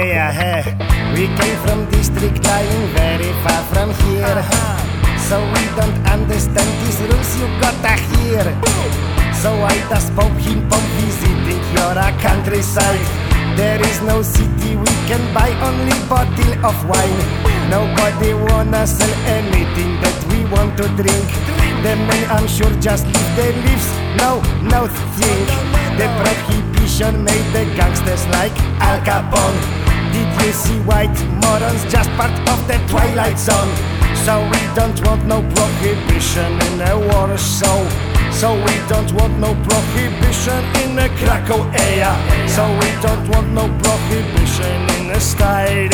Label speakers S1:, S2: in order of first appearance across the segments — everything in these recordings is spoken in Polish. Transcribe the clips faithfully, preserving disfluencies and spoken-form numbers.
S1: area, hey. We came from district lying very far from here, so we don't understand these rules you gotta hear. So I just spoke him from visiting your countryside. There is no city, we can buy only bottle of wine. Nobody wanna sell anything that we want to drink. The men, I'm sure, just live their lives, no, no think. The prohibition made the gangsters like Al Capone. Did you see white morons, just part of the Twilight Zone? So we don't want no prohibition in a Warsaw. So we don't want no prohibition in a Krakow area. So we don't want no prohibition in a style.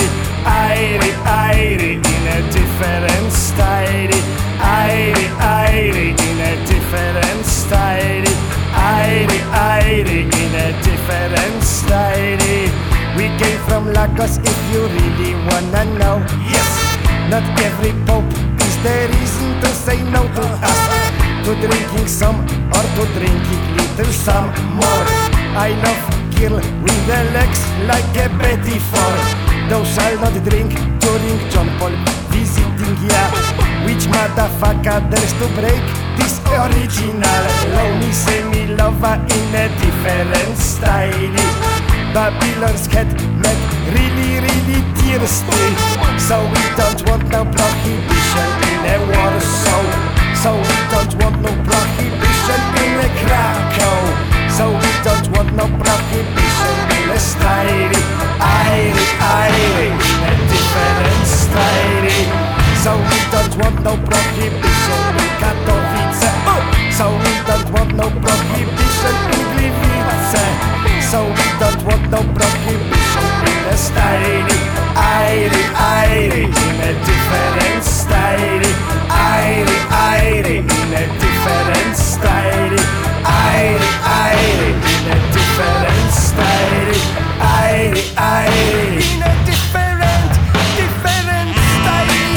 S1: Airi, airi, in a different style. Airi, airi, in a different style. Airi, airi, in a different style. We came from Lagos if you really wanna know. Yes, not every pope is the reason to say no to us. To drinking some or to drinking little some more. I love girl with the legs like a Betty Ford. Thou shall not drink during John Paul visiting, yeah. Which motherfucker dares to break this original? Love me, say me lover in a different style. Babylon's head made really, really thirsty. So we don't want no prohibition in a Warsaw. So we don't want no prohibition in a Krakow. So we don't want no prohibition in a style. Airi, airi, in a different style. So we don't want no prohibition in Katowice. So we don't want no prohibition in Gliwice. So we don't want no prohibition in a style. Airi, airi, in a different style. Airi, airi, in a different style. Airi, airi, in a different style. Airi, airi, in a different, different style.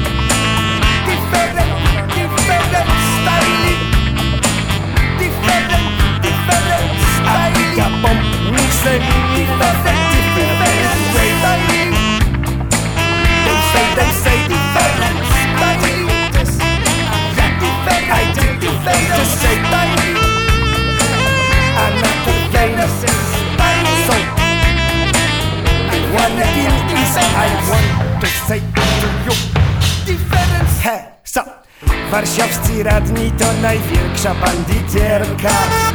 S1: Different, different style. Different, different style. Kapom, mixer, different, different style. They say, they say different style. I did the face to say tiny. I'm not the famous so one thing is I want to say to you. Difference. He, so warszawscy radni to największa bandytierka.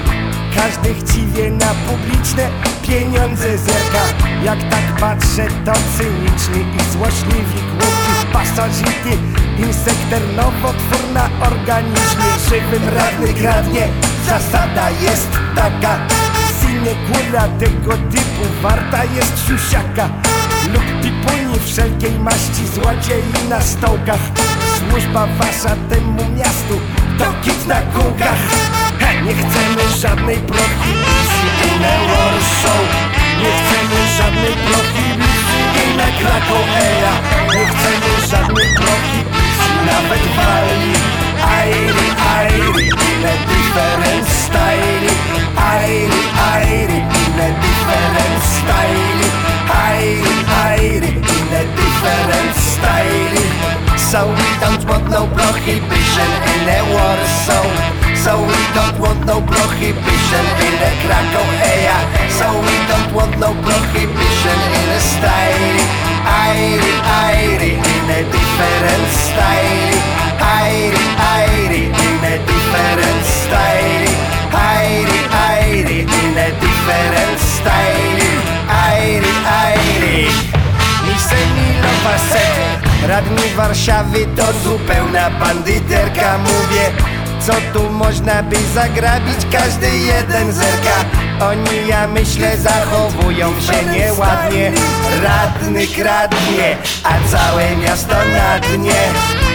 S1: Każdy chciwie na publiczne pieniądze zerka. Jak tak patrzę, to cyniczni i złośliwi głupi pasożyty. Insekter, nowotwór na organizmie. Żywym radny kradnie, zasada jest taka. Sinekura tego typu warta jest siusiaka. Lub pipuni wszelkiej maści, złodziei na stołkach. Służba wasza temu miastu to kit na kółkach. He, nie chcemy żadnej prohibicji i na Warsaw. Nie chcemy żadnej prohibicji i na Krakow area. Nie chcemy żadnej prohibicji nawet w Walii. Airi, airi, in a different style. Airi, airi, in a different style. Airi, airi, in a different style. So we don't want no prohibition in a Warsaw. So we don't want no prohibition in a Krakow area. So we don't want no prohibition in a style. Airi, airi, in a different style. Airi, airi, in a different style. Airi, airi, in a different style. Airi, airi. Mi se milowa set. Radni Warszawy to zupełna bandyterka. Mówię, co tu można by zagrabić, każdy jeden zerka. Oni, ja myślę, zachowują się nieładnie. Radny kradnie, a całe miasto na dnie.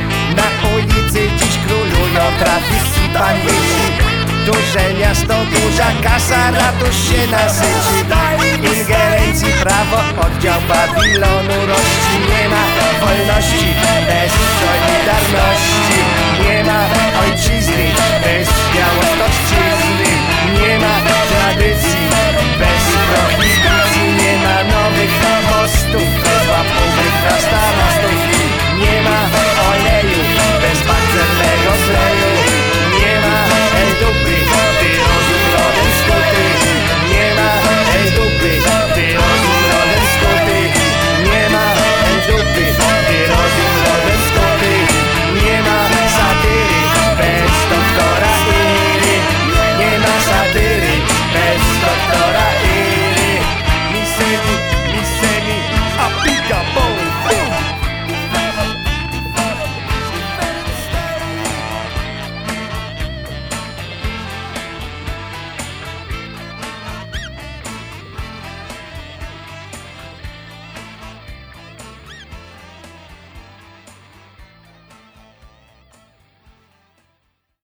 S1: Na ulicy dziś królują trafiki bandyci. Duże miasto, duża kasa, ratusz się nasyci. Ingerencji prawo, oddział Babilonu rości. Nie ma wolności bez solidarności. Nie ma ojczyzny bez Białostoczczyzny. Nie ma tradycji bez